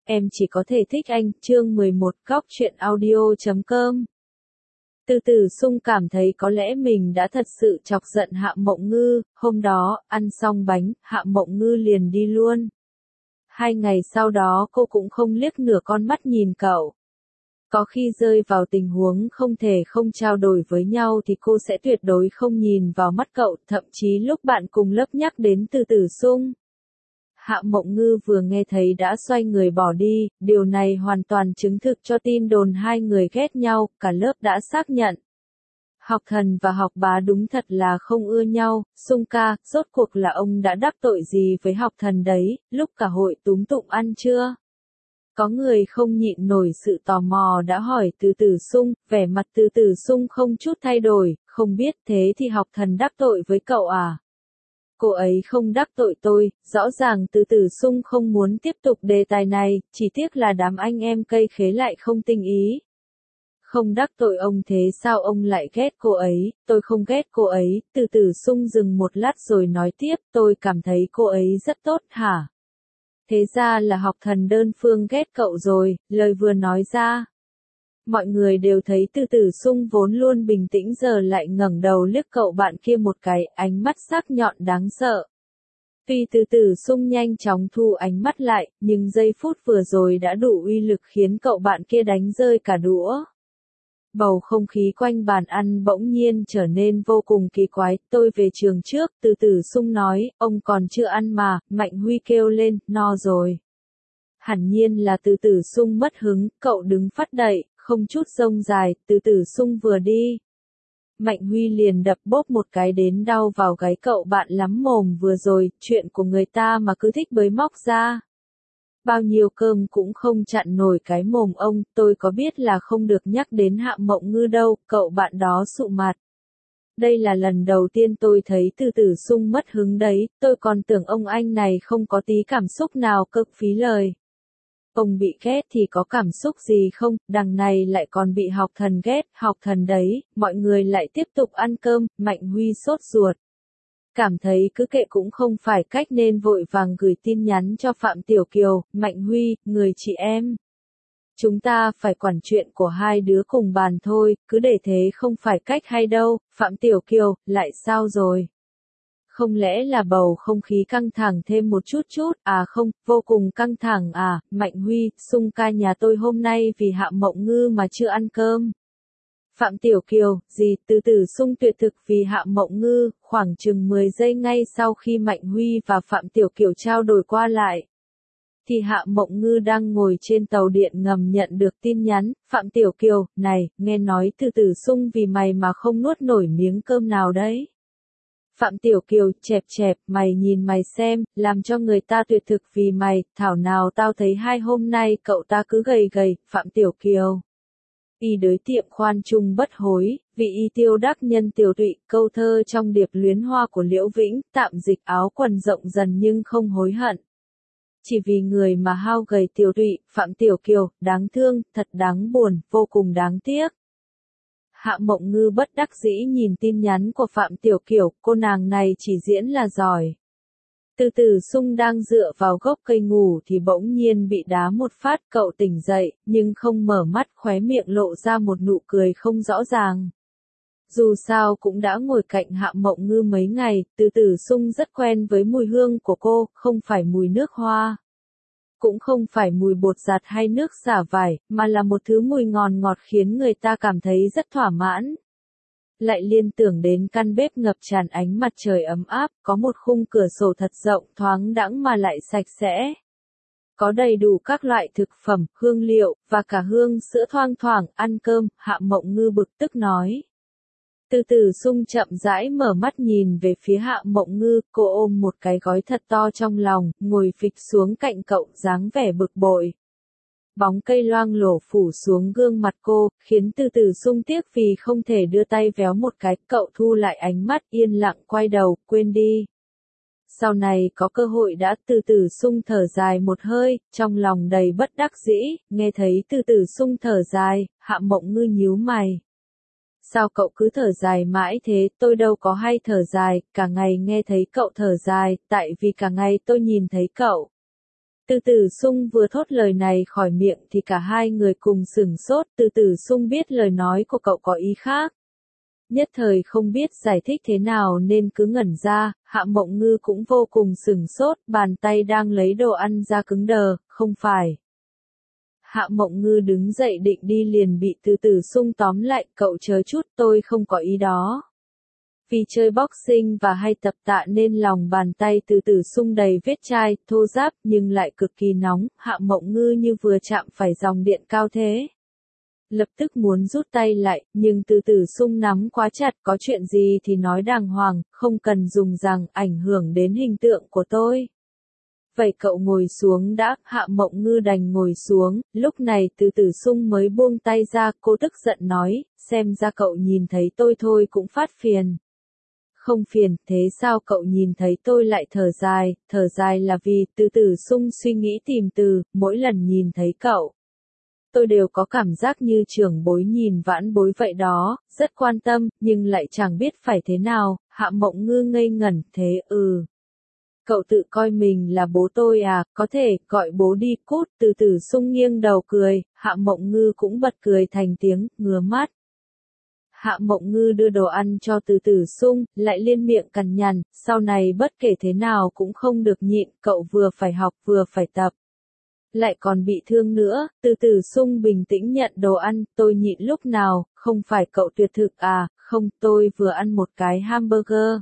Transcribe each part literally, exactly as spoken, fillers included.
em chỉ có thể thích anh, chương mười một góc truyện audio chấm com. Từ từ Sung cảm thấy có lẽ mình đã thật sự chọc giận Hạ Mộng Ngư, hôm đó, ăn xong bánh, Hạ Mộng Ngư liền đi luôn. Hai ngày sau đó cô cũng không liếc nửa con mắt nhìn cậu. Có khi rơi vào tình huống không thể không trao đổi với nhau thì cô sẽ tuyệt đối không nhìn vào mắt cậu, thậm chí lúc bạn cùng lớp nhắc đến Từ Từ Sung. Hạ Mộng Ngư vừa nghe thấy đã xoay người bỏ đi, điều này hoàn toàn chứng thực cho tin đồn hai người ghét nhau, cả lớp đã xác nhận. Học Thần và Học Bá đúng thật là không ưa nhau, Sung ca, rốt cuộc là ông đã đắc tội gì với Học Thần đấy, lúc cả hội túm tụng ăn chưa? Có người không nhịn nổi sự tò mò đã hỏi Từ Từ Sung, vẻ mặt Từ Từ Sung không chút thay đổi, không biết thế thì Học Thần đắc tội với cậu à? Cô ấy không đắc tội tôi, rõ ràng Từ Từ Sung không muốn tiếp tục đề tài này, chỉ tiếc là đám anh em cây khế lại không tinh ý. Không đắc tội ông thế sao ông lại ghét cô ấy, tôi không ghét cô ấy, Từ Từ Sung dừng một lát rồi nói tiếp, tôi cảm thấy cô ấy rất tốt hả? Thế ra là Học Thần đơn phương ghét cậu rồi, lời vừa nói ra. Mọi người đều thấy Từ Từ Sung vốn luôn bình tĩnh giờ lại ngẩng đầu liếc cậu bạn kia một cái, ánh mắt sắc nhọn đáng sợ. Tuy Từ Từ Sung nhanh chóng thu ánh mắt lại, nhưng giây phút vừa rồi đã đủ uy lực khiến cậu bạn kia đánh rơi cả đũa. Bầu không khí quanh bàn ăn bỗng nhiên trở nên vô cùng kỳ quái, tôi về trường trước, Từ Từ Sung nói, ông còn chưa ăn mà, Mạnh Huy kêu lên, no rồi. Hẳn nhiên là Từ Từ Sung mất hứng, cậu đứng phắt đậy, không chút rông dài, Từ Từ Sung vừa đi. Mạnh Huy liền đập bốp một cái đến đau vào gáy cậu bạn lắm mồm vừa rồi, chuyện của người ta mà cứ thích bới móc ra. Bao nhiêu cơm cũng không chặn nổi cái mồm ông, tôi có biết là không được nhắc đến Hạ Mộng Ngư đâu, cậu bạn đó sụ mặt. Đây là lần đầu tiên tôi thấy Từ Từ Sung mất hứng đấy, tôi còn tưởng ông anh này không có tí cảm xúc nào, cực phí lời. Ông bị ghét thì có cảm xúc gì không, đằng này lại còn bị Học Thần ghét, Học Thần đấy, mọi người lại tiếp tục ăn cơm, Mạnh Huy sốt ruột. Cảm thấy cứ kệ cũng không phải cách nên vội vàng gửi tin nhắn cho Phạm Tiểu Kiều, Mạnh Huy, người chị em. Chúng ta phải quản chuyện của hai đứa cùng bàn thôi, cứ để thế không phải cách hay đâu, Phạm Tiểu Kiều, lại sao rồi? Không lẽ là bầu không khí căng thẳng thêm một chút chút, à không, vô cùng căng thẳng à, Mạnh Huy, Sung ca nhà tôi hôm nay vì Hạ Mộng Ngư mà chưa ăn cơm. Phạm Tiểu Kiều, gì, Từ Từ Sung tuyệt thực vì Hạ Mộng Ngư, khoảng chừng mười giây ngay sau khi Mạnh Huy và Phạm Tiểu Kiều trao đổi qua lại. Thì Hạ Mộng Ngư đang ngồi trên tàu điện ngầm nhận được tin nhắn, Phạm Tiểu Kiều, này, nghe nói Từ Từ Sung vì mày mà không nuốt nổi miếng cơm nào đấy. Phạm Tiểu Kiều, chẹp chẹp, mày nhìn mày xem, làm cho người ta tuyệt thực vì mày, thảo nào tao thấy hai hôm nay cậu ta cứ gầy gầy, Phạm Tiểu Kiều. Y đới tiệm khoan trung bất hối, vì y tiêu đắc nhân tiểu tụy, câu thơ trong điệp luyến hoa của Liễu Vĩnh, tạm dịch áo quần rộng dần nhưng không hối hận. Chỉ vì người mà hao gầy tiểu tụy, Phạm Tiểu Kiều, đáng thương, thật đáng buồn, vô cùng đáng tiếc. Hạ Mộng Ngư bất đắc dĩ nhìn tin nhắn của Phạm Tiểu Kiều, cô nàng này chỉ diễn là giỏi. Từ Từ Sung đang dựa vào gốc cây ngủ thì bỗng nhiên bị đá một phát, cậu tỉnh dậy, nhưng không mở mắt, khóe miệng lộ ra một nụ cười không rõ ràng. Dù sao cũng đã ngồi cạnh Hạ Mộng Ngư mấy ngày, Từ Từ Sung rất quen với mùi hương của cô, không phải mùi nước hoa. Cũng không phải mùi bột giặt hay nước xả vải, mà là một thứ mùi ngon ngọt khiến người ta cảm thấy rất thỏa mãn. Lại liên tưởng đến căn bếp ngập tràn ánh mặt trời ấm áp, có một khung cửa sổ thật rộng, thoáng đãng mà lại sạch sẽ. Có đầy đủ các loại thực phẩm, hương liệu, và cả hương sữa thoang thoảng, ăn cơm, Hạ Mộng Ngư bực tức nói. Từ Từ Sung chậm rãi mở mắt nhìn về phía Hạ Mộng Ngư, cô ôm một cái gói thật to trong lòng, ngồi phịch xuống cạnh cậu, dáng vẻ bực bội. Bóng cây loang lổ phủ xuống gương mặt cô, khiến Từ Từ Sung tiếc vì không thể đưa tay véo một cái, cậu thu lại ánh mắt, yên lặng quay đầu, quên đi. Sau này có cơ hội đã, Từ Từ Sung thở dài một hơi, trong lòng đầy bất đắc dĩ, nghe thấy Từ Từ Sung thở dài, Hạ Mộng Ngư nhíu mày. Sao cậu cứ thở dài mãi thế, tôi đâu có hay thở dài, cả ngày nghe thấy cậu thở dài, tại vì cả ngày tôi nhìn thấy cậu. Từ Tử Sung vừa thốt lời này khỏi miệng thì cả hai người cùng sửng sốt, Từ Tử Sung biết lời nói của cậu có ý khác. Nhất thời không biết giải thích thế nào nên cứ ngẩn ra, Hạ Mộng Ngư cũng vô cùng sửng sốt, bàn tay đang lấy đồ ăn ra cứng đờ, không phải. Hạ Mộng Ngư đứng dậy định đi liền bị Từ Tử Sung tóm lại, cậu chớ chút, tôi không có ý đó. Vì chơi boxing và hay tập tạ nên lòng bàn tay Từ Tử Sung đầy vết chai, thô ráp nhưng lại cực kỳ nóng, Hạ Mộng Ngư như vừa chạm phải dòng điện cao thế. Lập tức muốn rút tay lại, nhưng Từ Tử Sung nắm quá chặt, có chuyện gì thì nói đàng hoàng, không cần dùng rằng ảnh hưởng đến hình tượng của tôi. Vậy cậu ngồi xuống đã, Hạ Mộng Ngư đành ngồi xuống, lúc này Từ Tử Sung mới buông tay ra, cô tức giận nói, xem ra cậu nhìn thấy tôi thôi cũng phát phiền. Không phiền, thế sao cậu nhìn thấy tôi lại thở dài, thở dài là vì, Từ Tử Sung suy nghĩ tìm từ, mỗi lần nhìn thấy cậu. Tôi đều có cảm giác như trưởng bối nhìn vãn bối vậy đó, rất quan tâm, nhưng lại chẳng biết phải thế nào, Hạ Mộng Ngư ngây ngẩn, thế ừ. Cậu tự coi mình là bố tôi à, có thể, gọi bố đi, cút, Từ Tử Sung nghiêng đầu cười, Hạ Mộng Ngư cũng bật cười thành tiếng, ngứa mắt. Hạ Mộng Ngư đưa đồ ăn cho Từ Tử Sung, lại liên miệng cằn nhằn, sau này bất kể thế nào cũng không được nhịn, cậu vừa phải học vừa phải tập. Lại còn bị thương nữa, Từ Tử Sung bình tĩnh nhận đồ ăn, tôi nhịn lúc nào, không phải cậu tuyệt thực à, không, tôi vừa ăn một cái hamburger.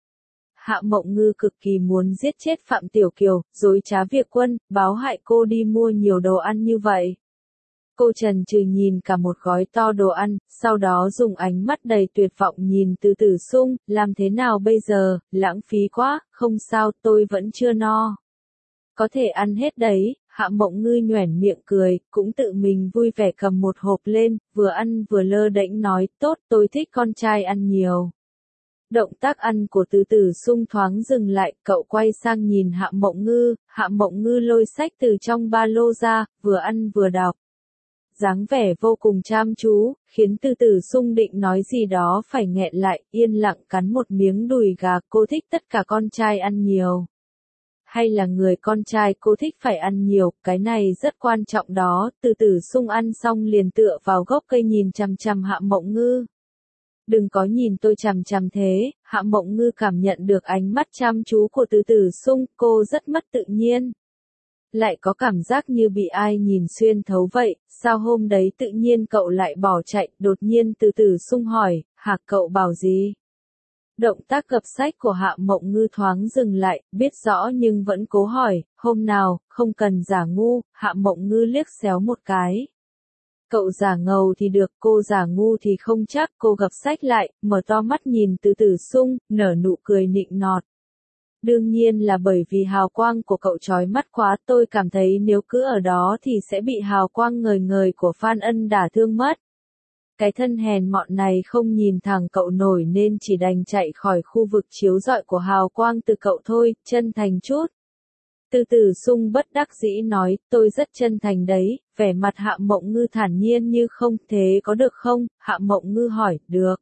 Hạ Mộng Ngư cực kỳ muốn giết chết Phạm Tiểu Kiều, dối trá việc quân, báo hại cô đi mua nhiều đồ ăn như vậy. Cô trần trừ nhìn cả một gói to đồ ăn, sau đó dùng ánh mắt đầy tuyệt vọng nhìn Từ Tử Sung, làm thế nào bây giờ, lãng phí quá, không sao, tôi vẫn chưa no. Có thể ăn hết đấy, Hạ Mộng Ngư nhoẻn miệng cười, cũng tự mình vui vẻ cầm một hộp lên, vừa ăn vừa lơ đễnh nói, tốt, tôi thích con trai ăn nhiều. Động tác ăn của Từ Tử Sung thoáng dừng lại, cậu quay sang nhìn Hạ Mộng Ngư, Hạ Mộng Ngư lôi sách từ trong ba lô ra, vừa ăn vừa đọc. Dáng vẻ vô cùng chăm chú, khiến Từ Tử Sung định nói gì đó phải nghẹn lại, yên lặng cắn một miếng đùi gà, cô thích tất cả con trai ăn nhiều. Hay là người con trai cô thích phải ăn nhiều, cái này rất quan trọng đó, Từ Tử Sung ăn xong liền tựa vào gốc cây nhìn chằm chằm Hạ Mộng Ngư. Đừng có nhìn tôi chằm chằm thế, Hạ Mộng Ngư cảm nhận được ánh mắt chăm chú của Từ Tử Sung, cô rất mất tự nhiên. Lại có cảm giác như bị ai nhìn xuyên thấu vậy, sao hôm đấy tự nhiên cậu lại bỏ chạy, đột nhiên Từ Tử Sung hỏi, hả cậu bảo gì? Động tác gập sách của Hạ Mộng Ngư thoáng dừng lại, biết rõ nhưng vẫn cố hỏi, hôm nào, không cần giả ngu, Hạ Mộng Ngư liếc xéo một cái. Cậu giả ngầu thì được, cô giả ngu thì không chắc, cô gập sách lại, mở to mắt nhìn Từ Tử Sung, nở nụ cười nịnh nọt. Đương nhiên là bởi vì hào quang của cậu chói mắt quá, tôi cảm thấy nếu cứ ở đó thì sẽ bị hào quang ngời ngời của Phan Ân đả thương mất. Cái thân hèn mọn này không nhìn thẳng cậu nổi nên chỉ đành chạy khỏi khu vực chiếu rọi của hào quang từ cậu thôi, chân thành chút. Từ Tử Sung bất đắc dĩ nói, tôi rất chân thành đấy, vẻ mặt Hạ Mộng Ngư thản nhiên như không, thế có được không? Hạ Mộng Ngư hỏi, được.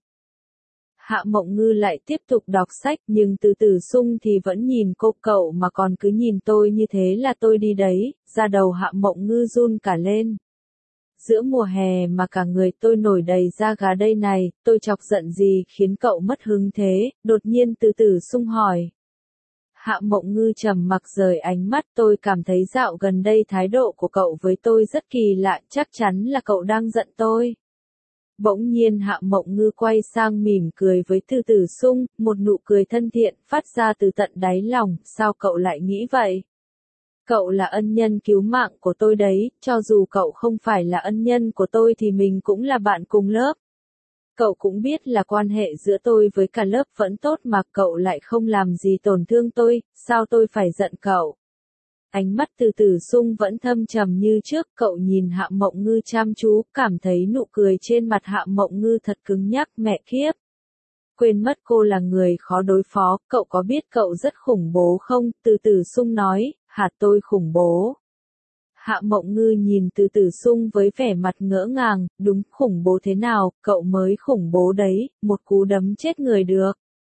Hạ Mộng Ngư lại tiếp tục đọc sách, nhưng Từ Tử Sung thì vẫn nhìn cô, cậu mà còn cứ nhìn tôi như thế là tôi đi đấy, da đầu Hạ Mộng Ngư run cả lên. Giữa mùa hè mà cả người tôi nổi đầy da gà đây này, tôi chọc giận gì khiến cậu mất hứng thế, đột nhiên Từ Tử Sung hỏi. Hạ Mộng Ngư trầm mặc rời ánh mắt, tôi cảm thấy dạo gần đây thái độ của cậu với tôi rất kỳ lạ, chắc chắn là cậu đang giận tôi. Bỗng nhiên Hạ Mộng Ngư quay sang mỉm cười với Từ Tử Sung, một nụ cười thân thiện, phát ra từ tận đáy lòng, sao cậu lại nghĩ vậy? Cậu là ân nhân cứu mạng của tôi đấy, cho dù cậu không phải là ân nhân của tôi thì mình cũng là bạn cùng lớp. Cậu cũng biết là quan hệ giữa tôi với cả lớp vẫn tốt mà cậu lại không làm gì tổn thương tôi, sao tôi phải giận cậu? Ánh mắt Từ Tử Sung vẫn thâm trầm như trước, cậu nhìn Hạ Mộng Ngư chăm chú, cảm thấy nụ cười trên mặt Hạ Mộng Ngư thật cứng nhắc, mẹ kiếp. Quên mất cô là người khó đối phó, cậu có biết cậu rất khủng bố không? Từ Tử Sung nói, hả tôi khủng bố? Hạ Mộng Ngư nhìn Từ Tử Sung với vẻ mặt ngỡ ngàng, đúng, khủng bố thế nào, cậu mới khủng bố đấy, một cú đấm chết người được.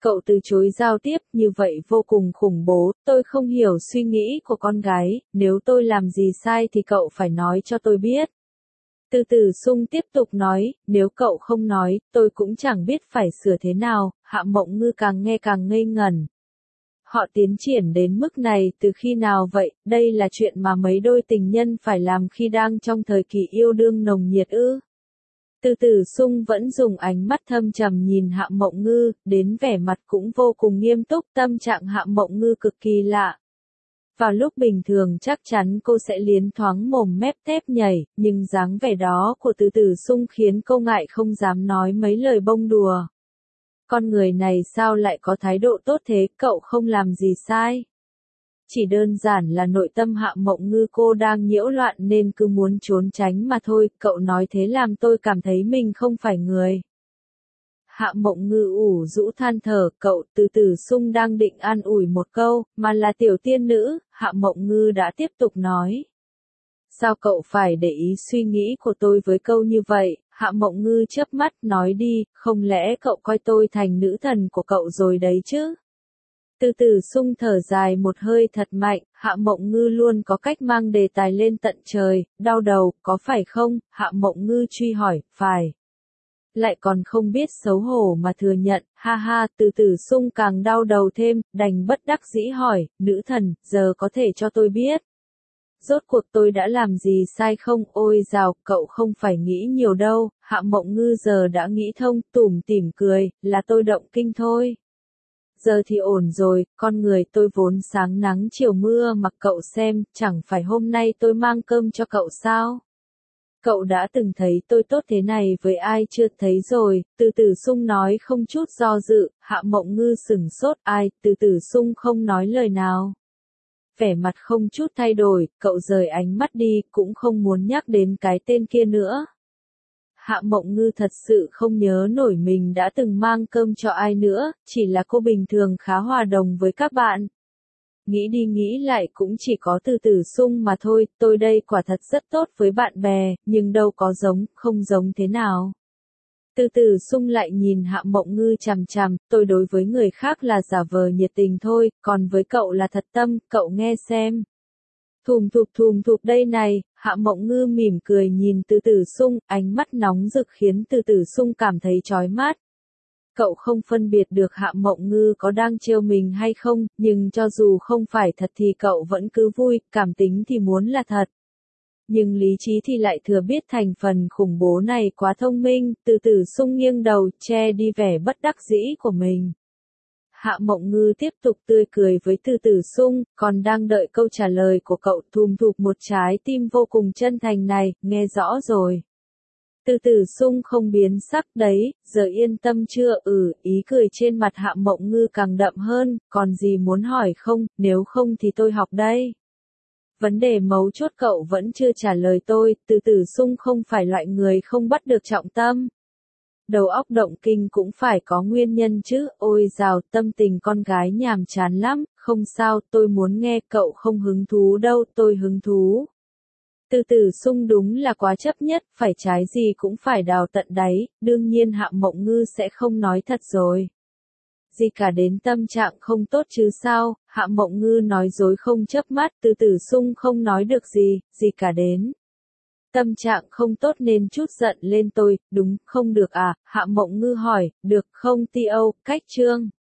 cậu từ chối giao tiếp, như vậy vô cùng khủng bố, tôi không hiểu suy nghĩ của con gái, nếu tôi làm gì sai thì cậu phải nói cho tôi biết. Từ Từ Sung tiếp tục nói, nếu cậu không nói, tôi cũng chẳng biết phải sửa thế nào, Hạ Mộng Ngư càng nghe càng ngây ngẩn. Họ tiến triển đến mức này từ khi nào vậy, đây là chuyện mà mấy đôi tình nhân phải làm khi đang trong thời kỳ yêu đương nồng nhiệt ư. Từ Từ Sung vẫn dùng ánh mắt thâm trầm nhìn Hạ Mộng Ngư, đến vẻ mặt cũng vô cùng nghiêm túc, tâm trạng Hạ Mộng Ngư cực kỳ lạ. Vào lúc bình thường chắc chắn cô sẽ liến thoáng mồm mép tép nhảy, nhưng dáng vẻ đó của Từ Từ Sung khiến cô ngại không dám nói mấy lời bông đùa. Con người này sao lại có thái độ tốt thế, cậu không làm gì sai. Chỉ đơn giản là nội tâm Hạ Mộng Ngư cô đang nhiễu loạn nên cứ muốn trốn tránh mà thôi, cậu nói thế làm tôi cảm thấy mình không phải người. Hạ Mộng Ngư ủ rũ than thở, cậu. Từ Từ Sung đang định an ủi một câu, mà là tiểu tiên nữ, Hạ Mộng Ngư đã tiếp tục nói. Sao cậu phải để ý suy nghĩ của tôi với câu như vậy, Hạ Mộng Ngư chớp mắt nói đi, không lẽ cậu coi tôi thành nữ thần của cậu rồi đấy chứ? Từ Từ Sung thở dài một hơi thật mạnh, Hạ Mộng Ngư luôn có cách mang đề tài lên tận trời, đau đầu, có phải không? Hạ Mộng Ngư truy hỏi, phải. Lại còn không biết xấu hổ mà thừa nhận, ha ha. Từ Từ Sung càng đau đầu thêm, đành bất đắc dĩ hỏi, nữ thần, giờ có thể cho tôi biết. Rốt cuộc tôi đã làm gì sai không? Ôi dào, cậu không phải nghĩ nhiều đâu, Hạ Mộng Ngư giờ đã nghĩ thông, tủm tỉm cười, là tôi động kinh thôi. Giờ thì ổn rồi, con người tôi vốn sáng nắng chiều mưa mặc cậu xem, chẳng phải hôm nay tôi mang cơm cho cậu sao? Cậu đã từng thấy tôi tốt thế này với ai chưa thấy rồi, Từ Từ Sung nói không chút do dự, Hạ Mộng Ngư sửng sốt, ai, Từ Từ Sung không nói lời nào. Vẻ mặt không chút thay đổi, cậu rời ánh mắt đi, cũng không muốn nhắc đến cái tên kia nữa. Hạ Mộng Ngư thật sự không nhớ nổi mình đã từng mang cơm cho ai nữa, chỉ là cô bình thường khá hòa đồng với các bạn. Nghĩ đi nghĩ lại cũng chỉ có Từ Từ Sung mà thôi, tôi đây quả thật rất tốt với bạn bè, nhưng đâu có giống, không giống thế nào. Từ Từ Sung lại nhìn Hạ Mộng Ngư chằm chằm, tôi đối với người khác là giả vờ nhiệt tình thôi, còn với cậu là thật tâm, cậu nghe xem. Thùm thụp thùm thụp đây này, Hạ Mộng Ngư mỉm cười nhìn Từ Từ Sung, ánh mắt nóng rực khiến Từ Từ Sung cảm thấy chói mắt. Cậu không phân biệt được Hạ Mộng Ngư có đang trêu mình hay không, nhưng cho dù không phải thật thì cậu vẫn cứ vui, cảm tính thì muốn là thật. Nhưng lý trí thì lại thừa biết thành phần khủng bố này quá thông minh, Từ Từ Sung nghiêng đầu, che đi vẻ bất đắc dĩ của mình. Hạ Mộng Ngư tiếp tục tươi cười với Từ Từ Sung, còn đang đợi câu trả lời của cậu, thùm thụp một trái tim vô cùng chân thành này, nghe rõ rồi. Từ Từ Sung không biến sắc đấy, giờ yên tâm chưa? Ừ, ý cười trên mặt Hạ Mộng Ngư càng đậm hơn, còn gì muốn hỏi không, nếu không thì tôi học đây. Vấn đề mấu chốt cậu vẫn chưa trả lời tôi, Từ Từ Sung không phải loại người không bắt được trọng tâm. Đầu óc động kinh cũng phải có nguyên nhân chứ, ôi dào, tâm tình con gái nhàm chán lắm, không sao, tôi muốn nghe, cậu không hứng thú đâu, tôi hứng thú. Từ Từ Sung đúng là quá chấp nhất, phải trái gì cũng phải đào tận đáy, đương nhiên Hạ Mộng Ngư sẽ không nói thật rồi. Gì cả đến tâm trạng không tốt chứ sao, Hạ Mộng Ngư nói dối không chớp mắt, Từ Từ Sung không nói được gì, gì cả đến. Tâm trạng không tốt nên chút giận lên tôi, đúng, không được à, Hạ Mộng Ngư hỏi, được không Ti Âu, cách chương.